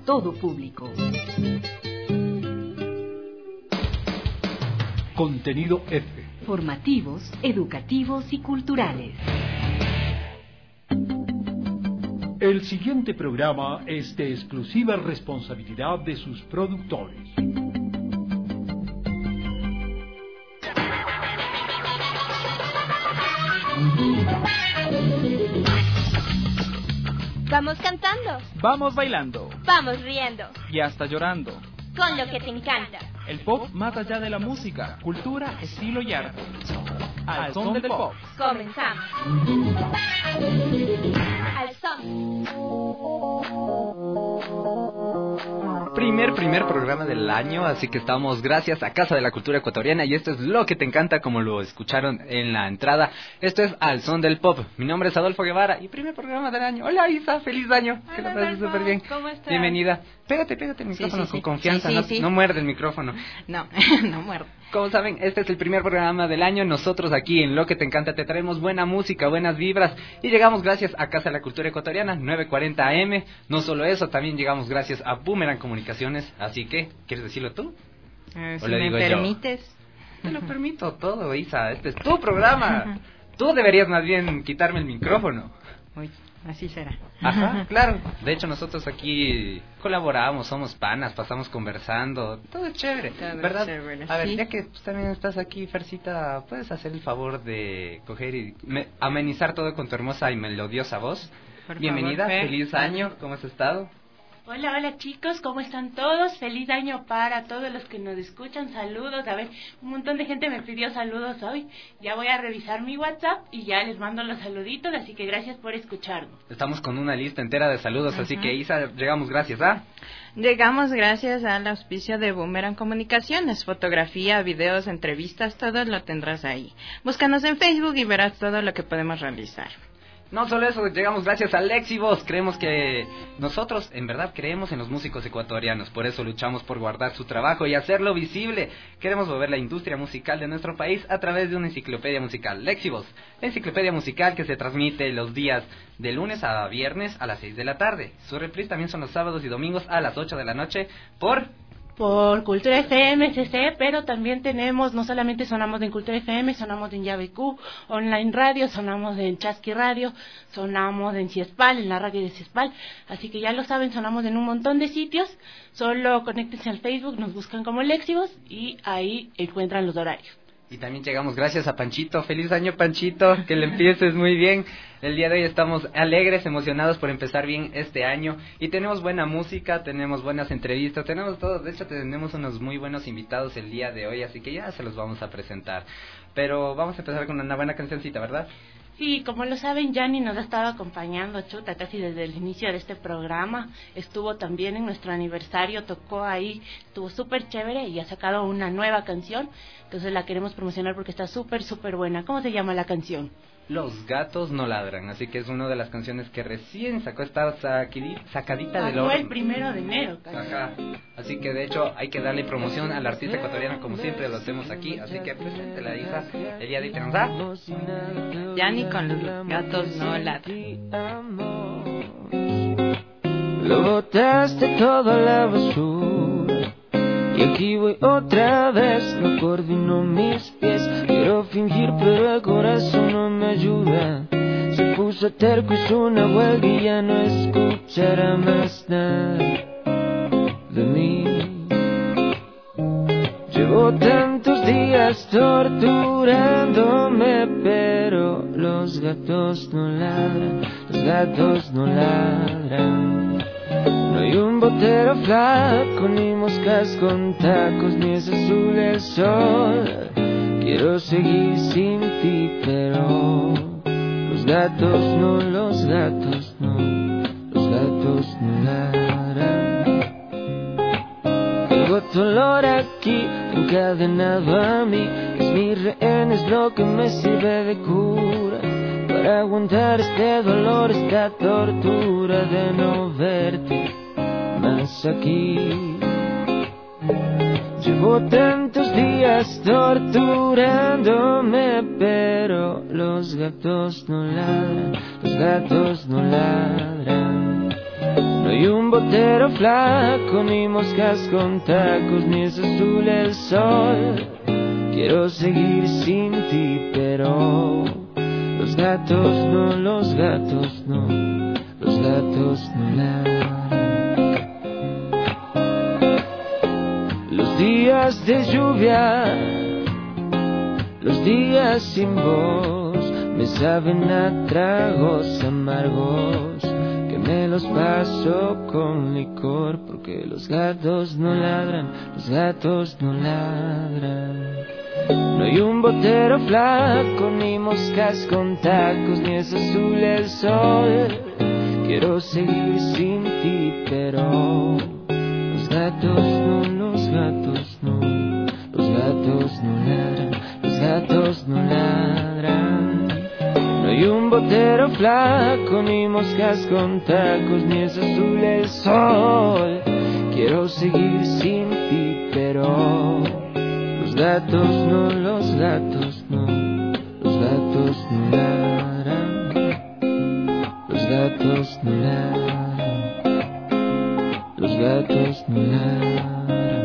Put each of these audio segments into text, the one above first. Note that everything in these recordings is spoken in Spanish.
todo público. Contenido F. Formativos, educativos y culturales. El siguiente programa es de exclusiva responsabilidad de sus productores. Vamos cantando. Vamos bailando. Vamos riendo. Y hasta llorando. Con lo que te encanta. El pop más allá de la música, cultura, estilo y arte. Al son del pop. Comenzamos. Al son. Primer programa del año, así que estamos gracias a Casa de la Cultura Ecuatoriana y esto es lo que te encanta, como lo escucharon en la entrada. Esto es Al Son del Pop. Mi nombre es Adolfo Guevara y primer programa del año. Hola Isa, feliz año. Hola, que la pases súper bien. ¿Cómo estás? Bienvenida. Pégate el micrófono con confianza, Sí. No muerde el micrófono. No muerdo. Como saben, este es el primer programa del año. Nosotros aquí en Lo que te encanta te traemos buena música, buenas vibras y llegamos gracias a Casa de la Cultura Ecuatoriana, 940 AM. No solo eso, también llegamos gracias a Boomerang Comunicaciones. Así que, ¿quieres decirlo tú? Si me permites. Te lo permito todo, Isa. Este es tu programa. Tú deberías más bien quitarme el micrófono. Uy, así será. Ajá, claro. De hecho, nosotros aquí colaboramos, somos panas, pasamos conversando. Todo es chévere, Todo ¿verdad? chévere, A ver, sí. ya que pues, también estás aquí, Fercita, ¿puedes hacer el favor de coger y amenizar todo con tu hermosa y melodiosa voz? Por Bienvenida, favor, Fer. feliz año, ¿cómo has estado? Hola chicos, ¿cómo están todos? Feliz año para todos los que nos escuchan, saludos. A ver, un montón de gente me pidió saludos hoy. Ya voy a revisar mi WhatsApp y ya les mando los saluditos, así que gracias por escucharnos. Estamos con una lista entera de saludos, así que Isa, llegamos gracias, ¿ah? Llegamos gracias al auspicio de Boomerang Comunicaciones. Fotografía, videos, entrevistas, todo lo tendrás ahí. Búscanos en Facebook y verás todo lo que podemos realizar. No solo eso, llegamos gracias a Lexivos. Creemos que nosotros, en verdad, creemos en los músicos ecuatorianos. Por eso luchamos por guardar su trabajo y hacerlo visible. Queremos mover la industria musical de nuestro país a través de una enciclopedia musical. Lexivos, la enciclopedia musical que se transmite los días de lunes a viernes a las 6 de la tarde. Su reprise también son los sábados y domingos a las 8 de la noche por Cultura FM, CC, pero también tenemos, no solamente sonamos en Cultura FM, sonamos en Llave Q, Online Radio, sonamos en Chasqui Radio, sonamos en Ciespal, en la radio de Ciespal, así que ya lo saben, sonamos en un montón de sitios, solo conéctense al Facebook, nos buscan como Lexivos y ahí encuentran los horarios. Y también llegamos gracias a Panchito. Feliz año, Panchito, que le empieces muy bien. El día de hoy estamos alegres, emocionados por empezar bien este año. Y tenemos buena música, tenemos buenas entrevistas, tenemos todo. De hecho, tenemos unos muy buenos invitados el día de hoy, así que ya se los vamos a presentar. Pero vamos a empezar con una buena cancioncita, ¿verdad? Sí, como lo saben, Yanni nos ha estado acompañando, chuta, casi desde el inicio de este programa. Estuvo también en nuestro aniversario, tocó ahí, estuvo súper chévere y ha sacado una nueva canción. Entonces la queremos promocionar porque está súper buena. ¿Cómo se llama la canción? Los gatos no ladran, así que es una de las canciones que recién sacó, esta sacadita del Fue horno. el 1 de enero, casi. Ajá. Así que de hecho hay que darle promoción al artista ecuatoriano como siempre lo hacemos aquí, así que preséntela, hija, el día de hoy tenemos Yanni con los gatos no ladran. Lo botaste todo a la basura y aquí voy otra vez. No coordino mis pies, quiero fingir pero el corazón no me ayuda. Se puso terco, hizo una huelga y ya no escuchará más nada de mí. Llevo tantos días torturándome, pero los gatos no ladran, los gatos no ladran. No hay un botero flaco, ni moscas con tacos, ni es azul el sol. Quiero seguir sin ti, pero los gatos no, los gatos no, los gatos no ladran. Tengo tu olor aquí, encadenado a mí. Es mi rehén, es lo que me sirve de cura para aguantar este dolor, esta tortura de no verte más aquí. Llevo tantos días torturándome, pero los gatos no ladran, los gatos no ladran. No hay un botero flaco, ni moscas con tacos, ni es azul el sol. Quiero seguir sin ti, pero los gatos no, los gatos no, los gatos no ladran. Los días de lluvia, los días sin voz, me saben a tragos amargos, que me los paso con licor, porque los gatos no ladran, los gatos no ladran. No hay un botero flaco, ni moscas con tacos, ni es azul el sol. Quiero seguir sin ti, pero los gatos no, los gatos no, los gatos no ladran, los gatos no ladran. No hay un botero flaco, ni moscas con tacos, ni es azul el sol. Quiero seguir sin ti, pero los gatos no, los gatos no, los gatos no ladran, los gatos no ladran, los gatos no ladran.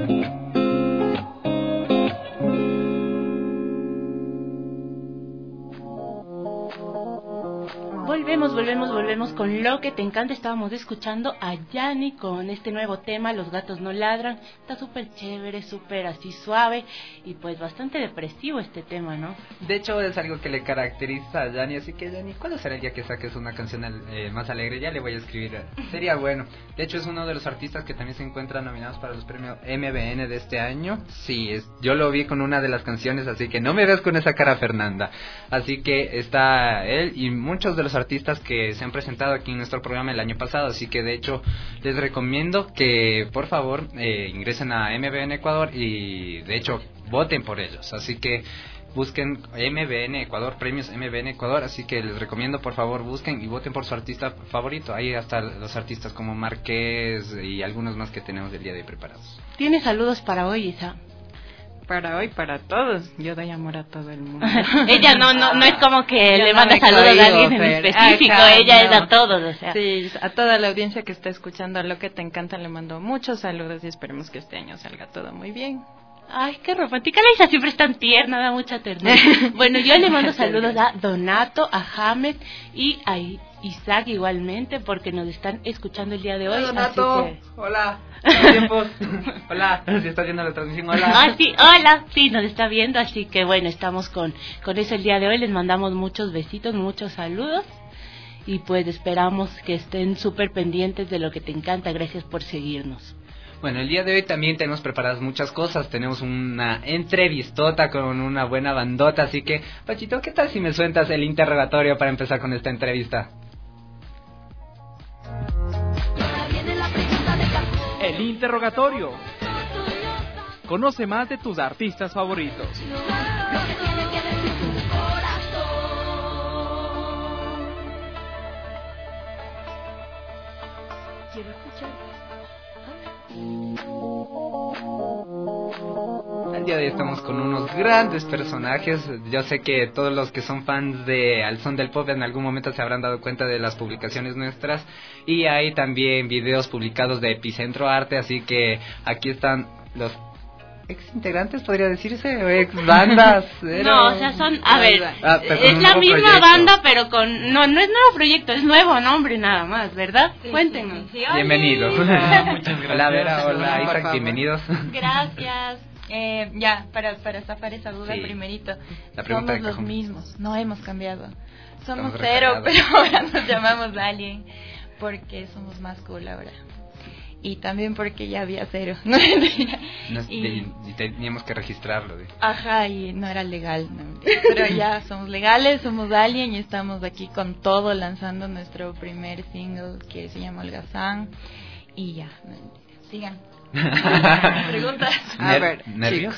Volvemos con Lo que te encanta. Estábamos escuchando a Yanni con este nuevo tema, Los gatos no ladran. Está súper chévere, súper así suave y pues bastante depresivo este tema, ¿no? De hecho es algo que le caracteriza a Yanni, así que Yanni, ¿cuándo será el día que saques una canción más alegre? Ya le voy a escribir, sería bueno. De hecho es uno de los artistas que también se encuentran nominados para los premios MBN de este año. Sí, yo lo vi con una de las canciones, así que no me ves con esa cara, Fernanda. Así que está él y muchos de los artistas que se han presentado aquí en nuestro programa el año pasado, así que de hecho les recomiendo que por favor ingresen a MBN Ecuador y de hecho voten por ellos, así que busquen MBN Ecuador, premios MBN Ecuador, así que les recomiendo por favor busquen y voten por su artista favorito. Ahí hasta los artistas como Marqués y algunos más que tenemos el día de hoy preparados. ¿Tienes saludos para hoy, Isa? Para hoy, para todos. Yo doy amor a todo el mundo. Ella no es como que le manda saludos a alguien en específico, ella es a todos, o sea. Sí, a toda la audiencia que está escuchando Lo que te encanta le mando muchos saludos y esperemos que este año salga todo muy bien. Ay, qué romántica, la Isa siempre es tan tierna, da mucha ternura. Bueno, yo le mando saludos a Donato, a James y a Isaac igualmente, porque nos están escuchando el día de hoy. Donato, así que... hola, tiempos. Hola, si estás viendo la transmisión, hola. Ah, sí, hola, sí, nos está viendo, así que bueno, estamos con eso el día de hoy. Les mandamos muchos besitos, muchos saludos y pues esperamos que estén súper pendientes de Lo que te encanta. Gracias por seguirnos. Bueno, el día de hoy también tenemos preparadas muchas cosas. Tenemos una entrevistota con una buena bandota. Así que, Pachito, ¿qué tal si me sueltas el interrogatorio para empezar con esta entrevista? El interrogatorio. Conoce más de tus artistas favoritos. Quiero escuchar. El día de hoy estamos con unos grandes personajes. Yo sé que todos los que son fans de Al Son del Pop en algún momento se habrán dado cuenta de las publicaciones nuestras. Y hay también videos publicados de Epicentro Arte, así que aquí están los ex integrantes, podría decirse, o ex bandas. No, o sea, son, a ver, es la misma proyecto. banda, pero con, no es nuevo proyecto, es nuevo nombre nada más, ¿verdad? Sí, Cuéntenos. sí. Bienvenidos. Muchas gracias. Hola Vera, hola Por Isaac, favor. bienvenidos. Gracias. Ya, para zafar esa duda Sí. primerito. La pregunta de Somos los cajón. mismos, no hemos cambiado. Somos Estamos cero, recargados. pero ahora nos llamamos Alien porque somos más cool ahora. Y también porque ya había cero. No, mentira. Y teníamos que registrarlo. Ajá, y no era legal, no, mentira. Pero ya somos legales, somos Alien y estamos aquí con todo lanzando nuestro primer single que se llama Holgazán. Y ya, no, mentira. Sigan. Preguntas. A ver, ¿Nervios?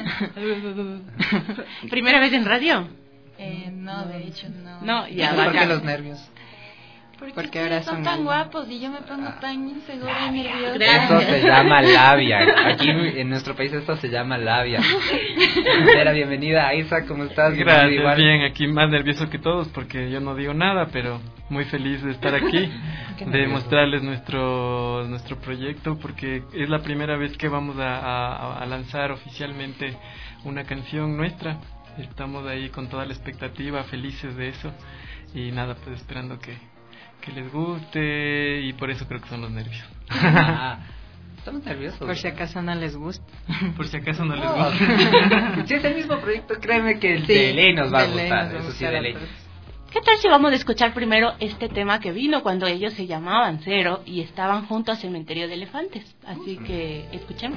¿Primera vez en radio? No, de hecho no. No, ya, ¿Por qué bacán. los nervios? Porque Porque ahora son son tan Alien. guapos y yo me pongo tan insegura y nerviosa. Gracias. Eso se llama labia. Aquí en nuestro país esto se llama labia. Vera, bienvenida. Isaac, ¿cómo estás? Gracias, Igual. bien, aquí más nervioso que todos porque yo no digo nada, pero muy feliz de estar aquí, de mostrarles nuestro proyecto, porque es la primera vez que vamos a lanzar oficialmente una canción nuestra. Estamos ahí con toda la expectativa, felices de eso, y nada, pues esperando que les guste, y por eso creo que son los nervios. Estamos nerviosos. Por si acaso no les gusta. Por si acaso no les gusta. Si es el mismo proyecto, créeme que el de ley nos va a gustar, eso sí, de ley. ¿Qué tal si vamos a escuchar primero este tema que vino cuando ellos se llamaban Cero y estaban junto al Cementerio de Elefantes? Así que escuchemos.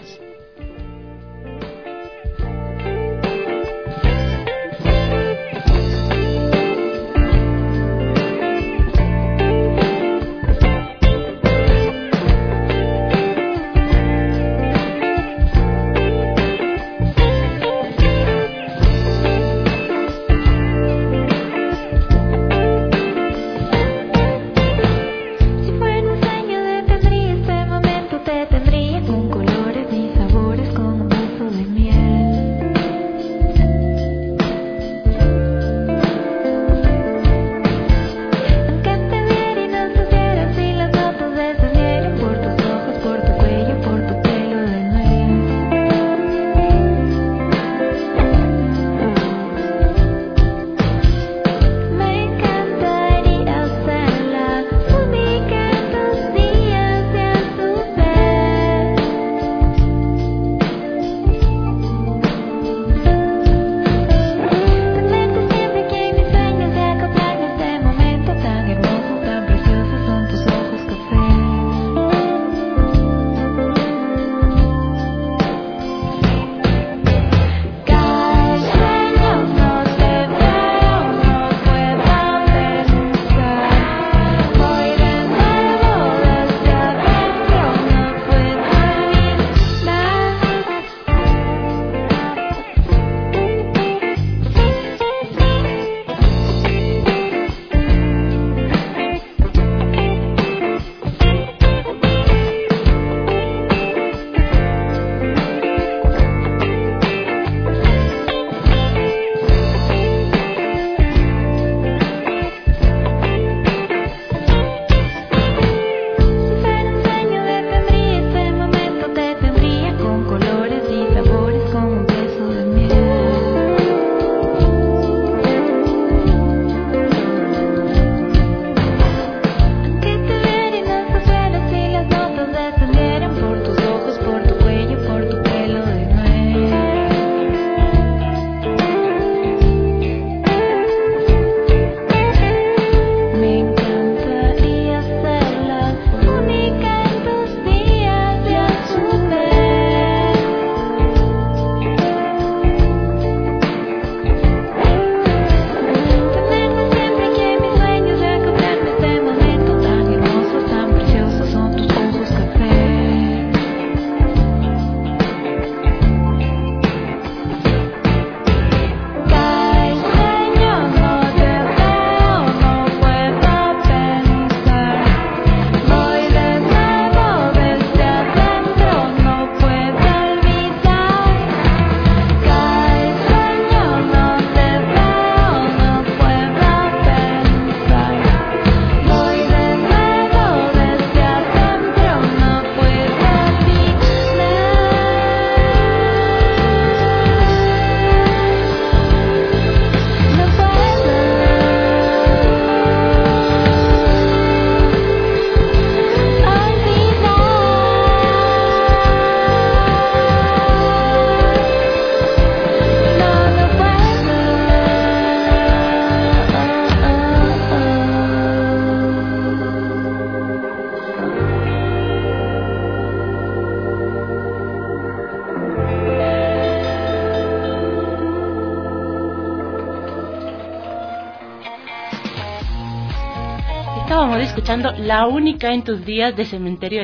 Estábamos escuchando La Única en tus días de Cementerio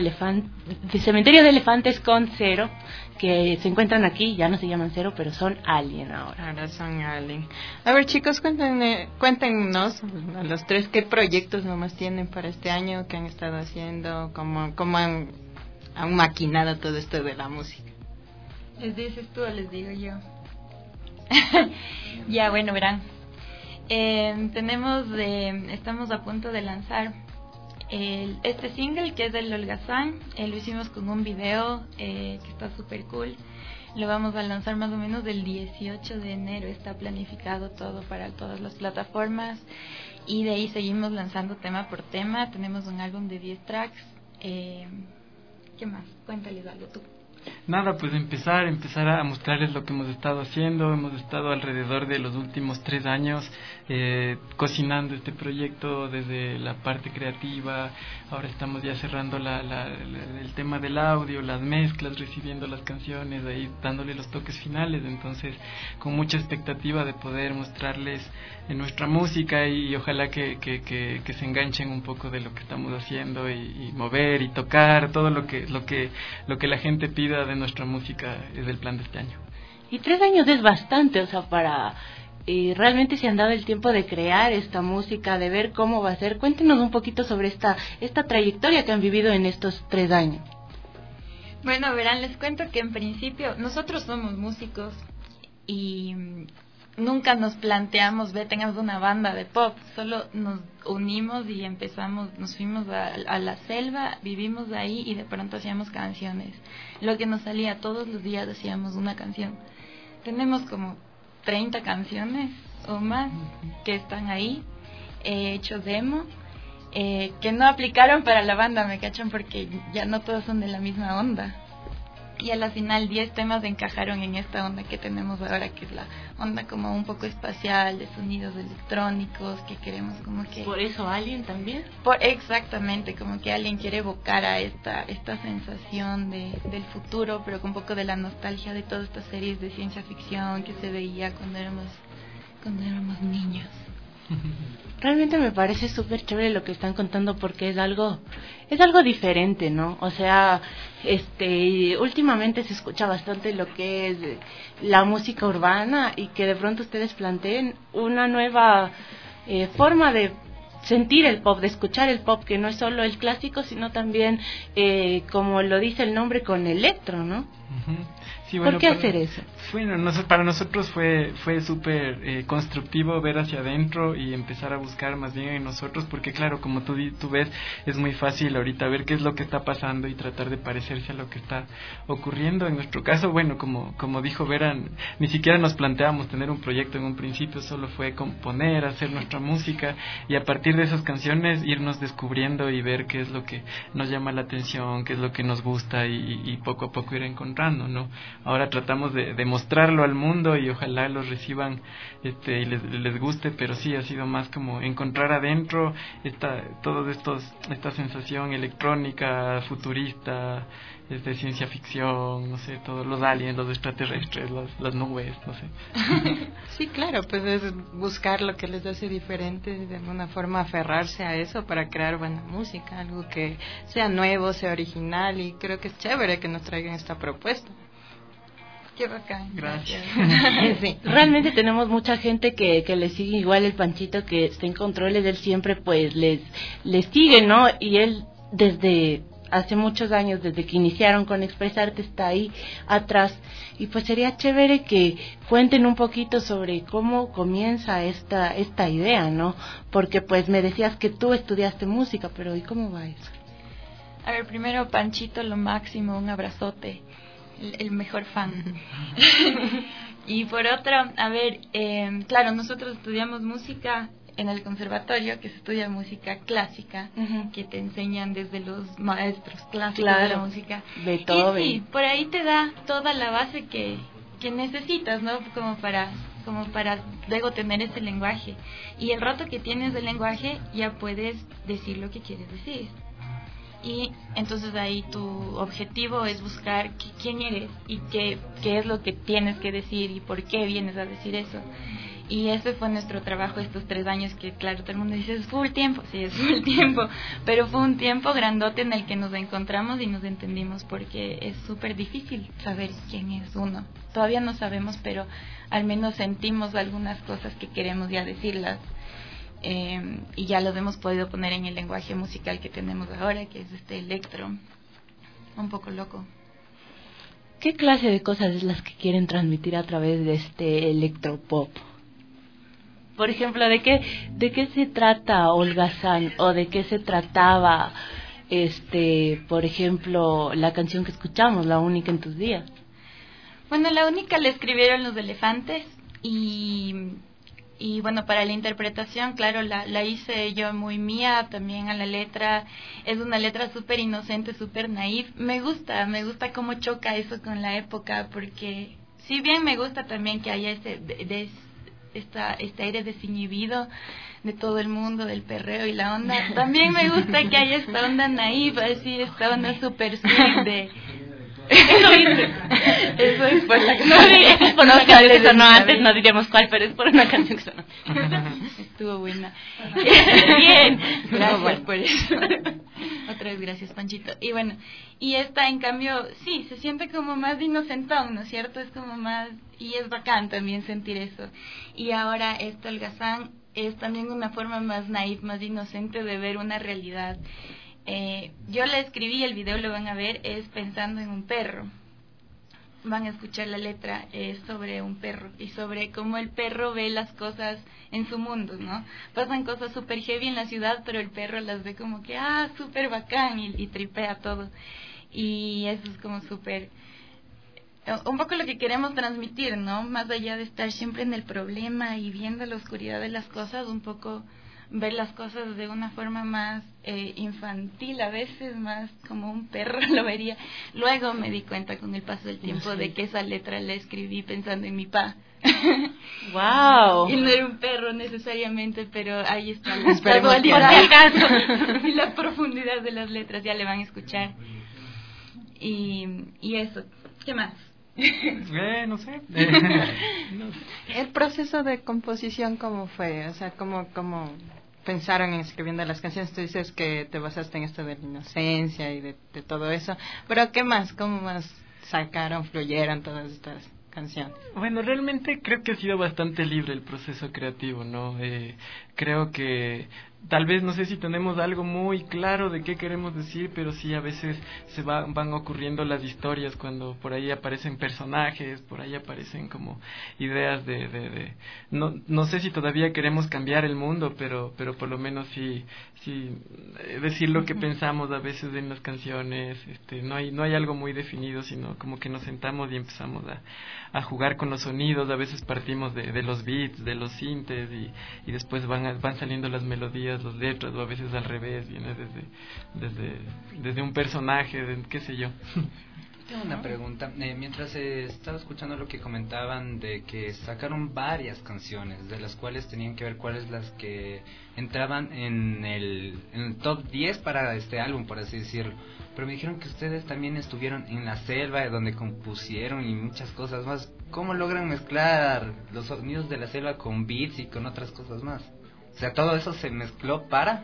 de Elefantes con Cero, que se encuentran aquí, ya no se llaman Cero, pero son Alien ahora. Ahora son Alien. A ver, chicos, cuéntenos a los tres qué proyectos nomás tienen para este año, qué han estado haciendo, cómo han maquinado todo esto de la música. ¿Les dices tú o les digo yo? Ya, bueno, verán. Estamos a punto de lanzar este single que es del Holgazán. Lo hicimos con un video que está súper cool. Lo vamos a lanzar más o menos el 18 de enero. Está planificado todo para todas las plataformas. Y de ahí seguimos lanzando tema por tema. Tenemos un álbum de 10 tracks. ¿Qué más? Cuéntales algo tú. Nada, pues empezar a mostrarles lo que hemos estado haciendo. Hemos estado alrededor de los últimos 3 años cocinando este proyecto desde la parte creativa. Ahora estamos ya cerrando el tema del audio, las mezclas, recibiendo las canciones, ahí dándole los toques finales. Entonces, con mucha expectativa de poder mostrarles nuestra música y ojalá que se enganchen un poco de lo que estamos haciendo y mover y tocar todo lo que la gente pida de nuestra música. Es el plan de este año. Y 3 años es bastante, o sea, para realmente se han dado el tiempo de crear esta música, de ver cómo va a ser. Cuéntenos un poquito sobre esta trayectoria que han vivido en estos 3 años. Bueno, verán, les cuento que en principio nosotros somos músicos y nunca nos planteamos, tengamos una banda de pop, solo nos unimos y nos fuimos a la selva, vivimos ahí y de pronto hacíamos canciones. Lo que nos salía todos los días hacíamos una canción. Tenemos como 30 canciones o más que están ahí, hecho demo, que no aplicaron para la banda, me cachan, porque ya no todos son de la misma onda. Y a la final 10 temas encajaron en esta onda que tenemos ahora, que es la onda como un poco espacial, de sonidos electrónicos, que queremos como que... ¿Por eso Alien también? Exactamente, como que alguien quiere evocar a esta sensación del futuro, pero con un poco de la nostalgia de todas estas series de ciencia ficción que se veía cuando éramos niños. Realmente me parece súper chévere lo que están contando, porque es algo diferente, ¿no? O sea, últimamente se escucha bastante lo que es la música urbana, y que de pronto ustedes planteen una nueva forma de sentir el pop, de escuchar el pop, que no es solo el clásico, sino también, como lo dice el nombre, con electro, ¿no? Uh-huh. Sí, bueno, ¿por qué hacer eso? Bueno, para nosotros fue súper constructivo ver hacia adentro y empezar a buscar más bien en nosotros, porque claro, como tú ves, es muy fácil ahorita ver qué es lo que está pasando y tratar de parecerse a lo que está ocurriendo. En nuestro caso, bueno, como dijo Vera, ni siquiera nos planteamos tener un proyecto en un principio, solo fue componer, hacer nuestra música y a partir de esas canciones irnos descubriendo y ver qué es lo que nos llama la atención, qué es lo que nos gusta y poco a poco ir encontrando, ¿no? Ahora tratamos de mostrarlo al mundo y ojalá los reciban y les guste, pero sí ha sido más como encontrar adentro esta sensación electrónica, futurista, ciencia ficción, no sé, todos los aliens, los extraterrestres, las nubes, no sé. Sí, claro, pues es buscar lo que les hace diferente, de alguna forma aferrarse a eso para crear buena música, algo que sea nuevo, sea original, y creo que es chévere que nos traigan esta propuesta. Qué bacán. Gracias. Sí. Realmente tenemos mucha gente que le sigue, igual el Panchito que está en controles, él siempre pues les sigue, ¿no? Y él desde hace muchos años, desde que iniciaron con Expresarte, está ahí atrás. Y pues sería chévere que cuenten un poquito sobre cómo comienza esta idea, ¿no? Porque pues me decías que tú estudiaste música, pero ¿y cómo va eso? A ver, primero, Panchito, lo máximo, un abrazote. El mejor fan. Y por otro, a ver, claro, nosotros estudiamos música en el conservatorio, que se estudia música clásica, que te enseñan desde los maestros clásicos de la música. Beethoven. Y sí, por ahí te da toda la base que necesitas, ¿no? Como para luego tener ese lenguaje. Y el rato que tienes el lenguaje, ya puedes decir lo que quieres decir. Y entonces ahí tu objetivo es buscar quién eres y qué es lo que tienes que decir y por qué vienes a decir eso. Y ese fue nuestro trabajo estos 3 años, que claro, todo el mundo dice, es full tiempo. Sí, es full tiempo, pero fue un tiempo grandote en el que nos encontramos y nos entendimos, porque es súper difícil saber quién es uno. Todavía no sabemos, pero al menos sentimos algunas cosas que queremos ya decirlas. Y ya los hemos podido poner en el lenguaje musical que tenemos ahora, que es electro, un poco loco. ¿Qué clase de cosas es las que quieren transmitir a través de este electropop? Por ejemplo, ¿de qué se trata Holgazán o de qué se trataba, por ejemplo, la canción que escuchamos, La Única en tus días? Bueno, La Única la escribieron Los Elefantes y bueno, para la interpretación, claro, la hice yo muy mía, también a la letra. Es una letra súper inocente, súper naif. Me gusta cómo choca eso con la época, porque si bien me gusta también que haya este aire desinhibido de todo el mundo, del perreo y la onda, también me gusta que haya esta onda naif, así, esta onda súper sweet de... Eso dice. Eso es por la canción. Eso es por una canción que sonó antes, no diremos cuál, pero es por una canción que sonó. Estuvo buena. Bien, gracias por eso. Otra vez gracias, Panchito. Y bueno, y esta en cambio, sí, se siente como más de inocentón, ¿no es cierto? Es como más, y es bacán también sentir eso. Y ahora esto, Holgazán, es también una forma más naif, más inocente de ver una realidad. Yo la escribí, el video lo van a ver, es pensando en un perro. Van a escuchar la letra, es sobre un perro y sobre cómo el perro ve las cosas en su mundo, ¿no? Pasan cosas súper heavy en la ciudad, pero el perro las ve como que, súper bacán y tripea todo. Y eso es como súper... un poco lo que queremos transmitir, ¿no? Más allá de estar siempre en el problema y viendo la oscuridad de las cosas, un poco... ver las cosas de una forma más infantil, a veces más como un perro lo vería. Luego me di cuenta con el paso del tiempo de que esa letra la escribí pensando en mi pa. ¡Wow! Y no era un perro necesariamente, pero ahí está la dualidad y la profundidad de las letras, ya le van a escuchar. Y eso, ¿qué más? No sé. El proceso de composición, ¿cómo fue? O sea, ¿cómo pensaron en escribiendo las canciones? Tú dices que te basaste en esto de la inocencia y de todo eso, pero ¿qué más? ¿Cómo más fluyeron todas estas canciones? Bueno, realmente creo que ha sido bastante libre el proceso creativo, ¿no? Creo que tal vez, no sé si tenemos algo muy claro de qué queremos decir, pero sí a veces van ocurriendo las historias cuando por ahí aparecen personajes, por ahí aparecen como ideas no sé si todavía queremos cambiar el mundo, pero por lo menos sí decir lo que pensamos a veces en las canciones. No hay algo muy definido, sino como que nos sentamos y empezamos a jugar con los sonidos. A veces partimos de los beats, de los sintes, y después van saliendo las melodías, las letras, o a veces al revés, viene desde un personaje, qué sé yo. Tengo una pregunta. Mientras estaba escuchando lo que comentaban de que sacaron varias canciones, de las cuales tenían que ver cuáles las que entraban en el top 10 para este álbum, por así decirlo. Pero me dijeron que ustedes también estuvieron en la selva, donde compusieron y muchas cosas más. ¿Cómo logran mezclar los sonidos de la selva con beats y con otras cosas más? O sea, todo eso se mezcló para...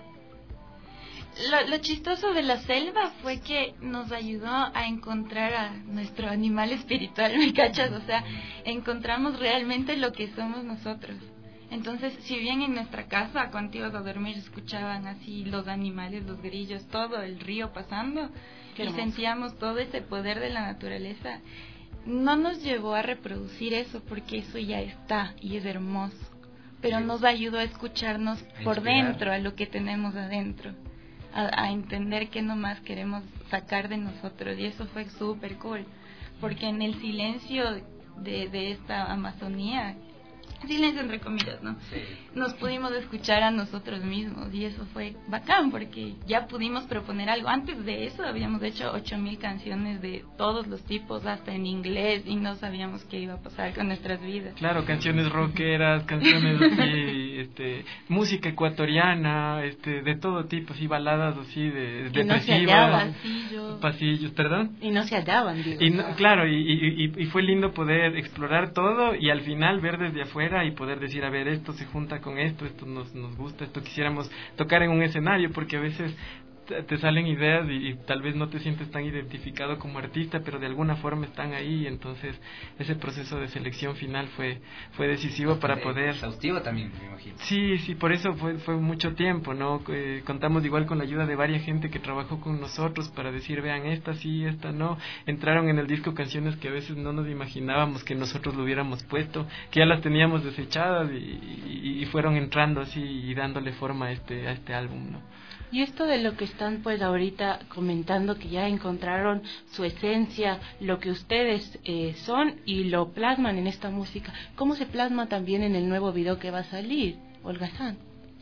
Lo chistoso de la selva fue que nos ayudó a encontrar a nuestro animal espiritual, ¿me cachas? O sea, encontramos realmente lo que somos nosotros. Entonces, si bien en nuestra casa, cuando ibas a dormir, escuchaban así los animales, los grillos, todo el río pasando, y sentíamos todo ese poder de la naturaleza, no nos llevó a reproducir eso, porque eso ya está y es hermoso, pero nos ayudó a escucharnos por dentro, a lo que tenemos adentro, a entender qué nomás queremos sacar de nosotros, y eso fue súper cool, porque en el silencio de esta Amazonía, silencio entre comillas, ¿no? Sí. Nos pudimos escuchar a nosotros mismos y eso fue bacán porque ya pudimos proponer algo. Antes de eso habíamos hecho 8,000 canciones de todos los tipos, hasta en inglés, y no sabíamos qué iba a pasar con nuestras vidas. Claro, canciones rockeras, canciones así, música ecuatoriana, de todo tipo, así baladas así de depresivas, pasillos, perdón. Y no se hallaban, digo. Claro, y fue lindo poder explorar todo y al final ver desde afuera y poder decir, a ver, esto se junta con esto nos gusta, esto quisiéramos tocar en un escenario, porque a veces te salen ideas y tal vez no te sientes tan identificado como artista, pero de alguna forma están ahí. Entonces ese proceso de selección final fue decisivo para poder... Exhaustivo también, me imagino. Sí, por eso fue mucho tiempo, ¿no? Contamos igual con la ayuda de varias gente que trabajó con nosotros para decir, vean, esta sí, esta no. Entraron en el disco canciones que a veces no nos imaginábamos que nosotros lo hubiéramos puesto, que ya las teníamos desechadas y fueron entrando así y dándole forma a este álbum, ¿no? Y esto de lo que están pues ahorita comentando, que ya encontraron su esencia, lo que ustedes son y lo plasman en esta música, ¿cómo se plasma también en el nuevo video que va a salir, Holgazán?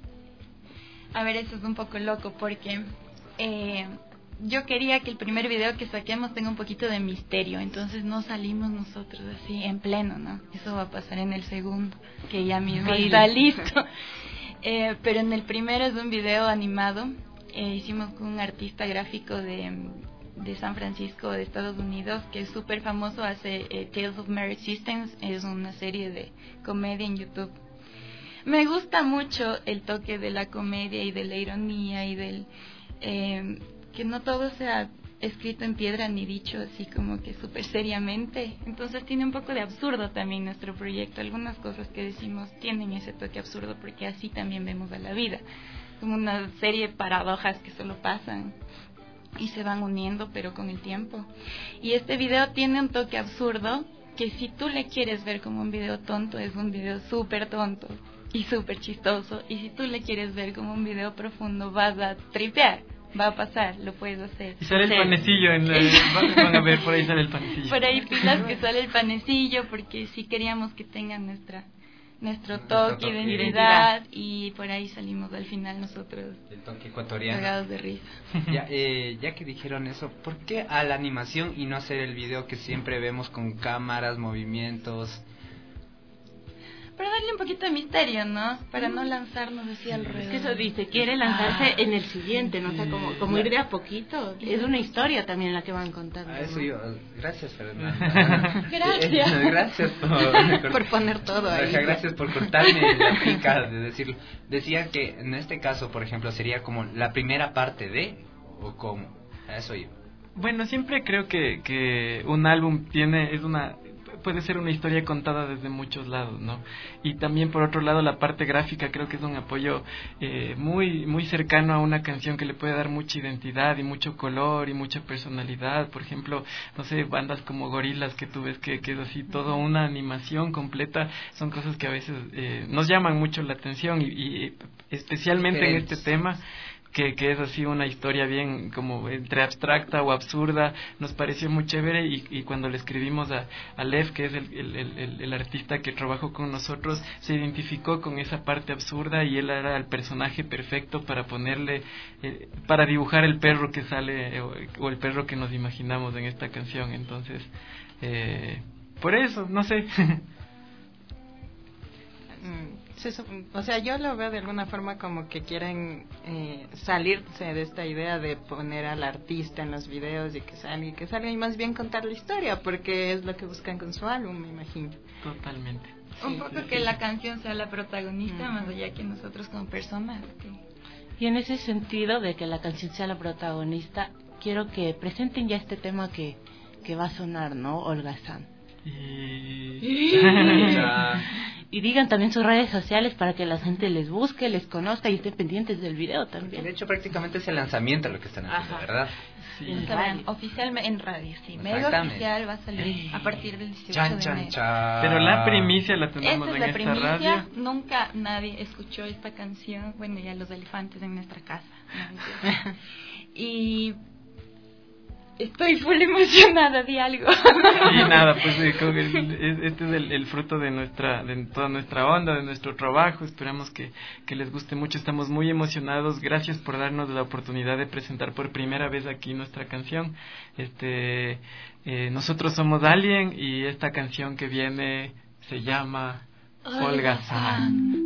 A ver, eso es un poco loco porque yo quería que el primer video que saquemos tenga un poquito de misterio, entonces no salimos nosotros así en pleno, ¿no? Eso va a pasar en el segundo, que ya mismo está listo. Pero en el primero es un video animado, hicimos con un artista gráfico de San Francisco, de Estados Unidos, que es súper famoso, hace Tales of Mary Existence, es una serie de comedia en YouTube. Me gusta mucho el toque de la comedia y de la ironía y del que no todo sea escrito en piedra ni dicho así como que súper seriamente. Entonces tiene un poco de absurdo también nuestro proyecto. Algunas cosas que decimos tienen ese toque absurdo porque así también vemos a la vida, como una serie de paradojas que solo pasan y se van uniendo pero con el tiempo. Y este video tiene un toque absurdo que si tú le quieres ver como un video tonto, es un video súper tonto y súper chistoso, y si tú le quieres ver como un video profundo, vas a tripear. Va a pasar, lo puedes hacer. Y sale el panecillo, van a ver, por ahí sale el panecillo. Por ahí pilas que sale el panecillo, porque sí queríamos que tengan nuestro toque, identidad, y por ahí salimos al final nosotros. El toque ecuatoriano. Cagados de risa. Ya que dijeron eso, ¿por qué a la animación y no hacer el video que siempre vemos con cámaras, movimientos? Para darle un poquito de misterio, ¿no? Para no lanzarnos así alrededor. Es que eso dice, quiere lanzarse en el siguiente, ¿no? O sea, como ir de a poquito. Es una historia también la que van contando. Eso yo, gracias, Fernanda. Gracias. Gracias por poner todo ahí. Gracias por cortarme la pica de decirlo. Decía que en este caso, por ejemplo, sería como la primera parte de, o cómo. Eso yo. Bueno, siempre creo que un álbum puede ser una historia contada desde muchos lados, ¿no? Y también por otro lado la parte gráfica creo que es un apoyo muy cercano a una canción que le puede dar mucha identidad y mucho color y mucha personalidad. Por ejemplo, no sé, bandas como Gorillaz que tú ves que es así toda una animación completa, son cosas que a veces nos llaman mucho la atención y especialmente en este tema que es así una historia bien como entre abstracta o absurda, nos pareció muy chévere y cuando le escribimos a Lev, que es el artista que trabajó con nosotros, se identificó con esa parte absurda y él era el personaje perfecto para ponerle, para dibujar el perro que sale o el perro que nos imaginamos en esta canción. Entonces, por eso, no sé. O sea, yo lo veo de alguna forma como que quieren salirse de esta idea de poner al artista en los videos y que salga y más bien contar la historia, porque es lo que buscan con su álbum, me imagino. Totalmente. Un poco que la canción sea la protagonista, más allá que nosotros como personas. Y en ese sentido de que la canción sea la protagonista, quiero que presenten ya este tema que va a sonar, ¿no? Holgazán. Y digan también sus redes sociales para que la gente les busque, les conozca y estén pendientes del video también. De hecho, prácticamente es el lanzamiento lo que están haciendo, ¿verdad? Sí. Oficialmente en radio, sí. Medio oficial va a salir a partir del 18 de enero. Pero la primicia la tenemos en esta primicia, radio. Nunca nadie escuchó esta canción. Bueno, ya los elefantes en nuestra casa. Y estoy full emocionada de algo. Y nada, pues este es el fruto de toda nuestra onda, de nuestro trabajo. Esperamos que les guste mucho. Estamos muy emocionados. Gracias por darnos la oportunidad de presentar por primera vez aquí nuestra canción. Nosotros somos Alien y esta canción que viene se llama Holgazán.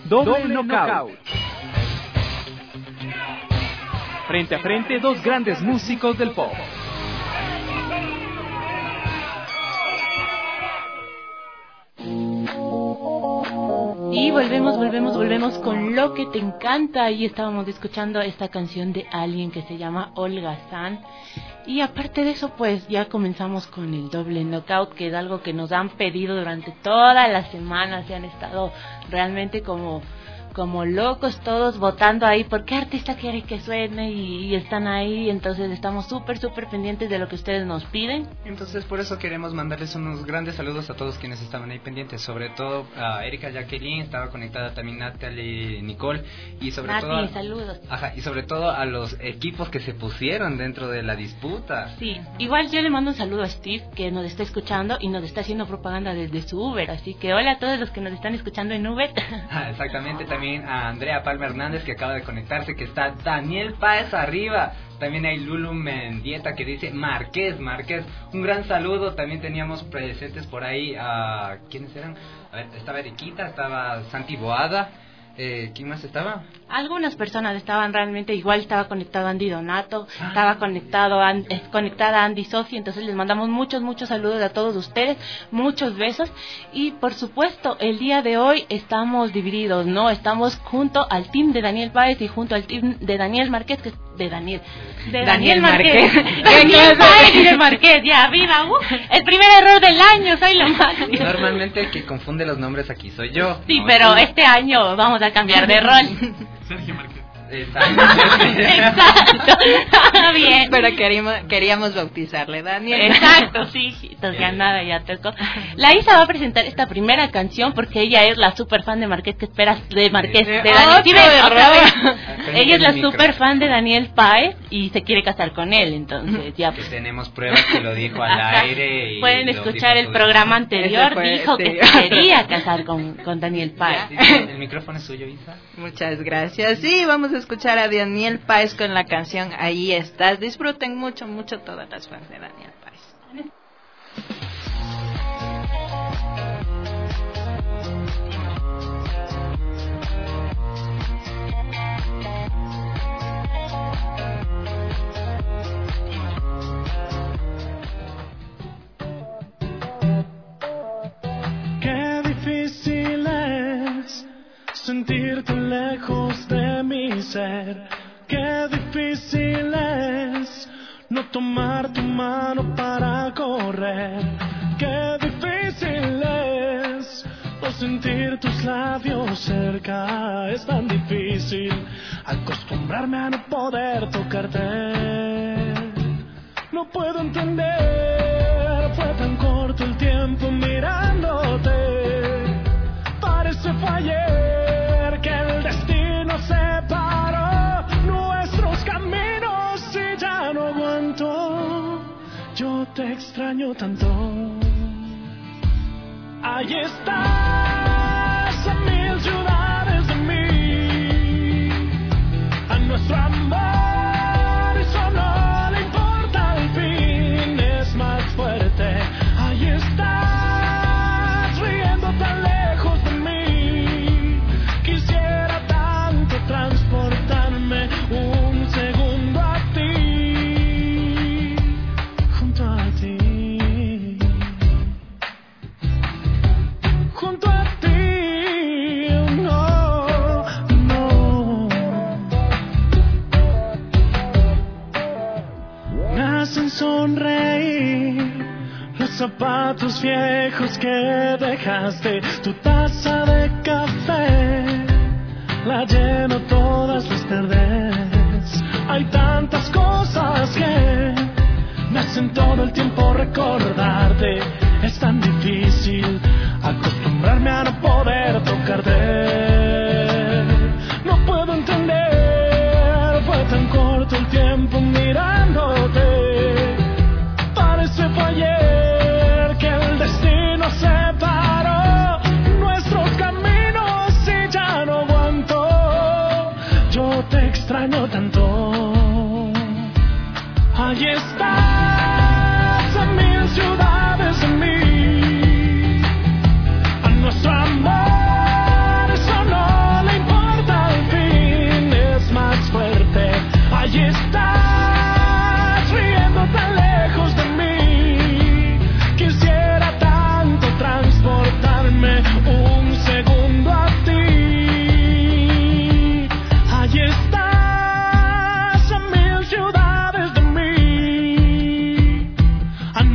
Doble Knockout. Frente a frente, dos grandes músicos del pop. Y volvemos con Lo que te encanta. Y estábamos escuchando esta canción de alguien que se llama Holgazán. Y aparte de eso, pues ya comenzamos con el doble knockout, que es algo que nos han pedido durante toda la semana. Se han estado realmente como locos todos votando ahí por qué artista quiere que suene y están ahí. Entonces estamos súper pendientes de lo que ustedes nos piden. Entonces por eso queremos mandarles unos grandes saludos a todos quienes estaban ahí pendientes, sobre todo a Erika Jacqueline, estaba conectada también Natalie Nicole, y sobre todo saludos. Ajá, y sobre todo a los equipos que se pusieron dentro de la disputa. Sí, igual yo le mando un saludo a Steve, que nos está escuchando y nos está haciendo propaganda desde su Uber, así que hola a todos los que nos están escuchando en Uber. Exactamente, también a Andrea Palma Hernández, que acaba de conectarse, que está Daniel Páez arriba. También hay Lulu Mendieta, que dice Márquez. Un gran saludo. También teníamos presentes por ahí a... ¿quiénes eran? A ver, estaba Eriquita, estaba Santi Boada. ¿Quién más estaba? Algunas personas estaban realmente, igual estaba conectado Andy Donato, estaba conectada Andy Sofi. Entonces les mandamos muchos saludos a todos ustedes, muchos besos. Y por supuesto, el día de hoy estamos divididos, ¿no? Estamos junto al team de Daniel Páez y junto al team de Daniel Márquez, que de Daniel Márquez. Daniel Páez y de Márquez, ya, viva, el primer error del año, soy la máxima. Normalmente el que confunde los nombres aquí soy yo. Sí, pero este año vamos a cambiar de rol. Sergio Márquez. Exacto. Bien. Pero queríamos bautizarle Daniel. Exacto, sí. Entonces ya nada, ya tocó. La Isa va a presentar esta primera canción porque ella es la super fan de Márquez, que esperas de Márquez, de Daniel. ¿Sí ves? Otra vez. Ella es la super fan de Daniel Páez y se quiere casar con él, entonces ya. Que tenemos pruebas que lo dijo al aire. Y pueden escuchar el programa anterior, dijo que se quería casar con Daniel Páez. El micrófono es suyo, Isa. Muchas gracias. Sí, vamos a escuchar a Daniel Páez con la canción Ahí Estás. Disfruten mucho todas las fans de Daniel Páez. Qué difícil es sentirte lejos de mi ser. Qué difícil es no tomar tu mano para correr. Qué difícil es no sentir tus labios cerca. Es tan difícil acostumbrarme a no poder tocarte. No puedo entender, fue tan corto el tiempo mirándote. Parece fue ayer que el destino separó nuestros caminos y ya no aguanto. Yo te extraño tanto. Ahí estás, a 1000 ciudades de mí, a nuestro amor. Eso no le importa, al fin es más fuerte. Ahí estás, riendo tan lejos de mí. Quisiera tanto transportarme un segundo a ti, junto a ti, junto a ti. No, no. Me hacen sonreír los zapatos viejos que dejaste. Tu taza de café la lleno todas las tardes. Hay tantas cosas que me hacen todo el tiempo recordarte. Es tan difícil acostumbrarme a no poder tocarte. No puedo entender, fue tan corto el tiempo mirándote. Parece fue ayer que el destino separó nuestros caminos y ya no aguanto. Yo te extraño tanto. Ahí estás, a 1000 ciudades de mí, a nuestro amor. Eso no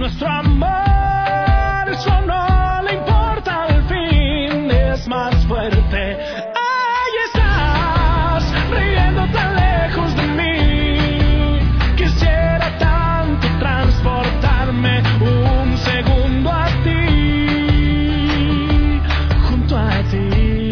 nuestro amor, eso no le importa al fin, es más fuerte. Ahí estás, riendo tan lejos de mí. Quisiera tanto transportarme un segundo a ti, junto a ti.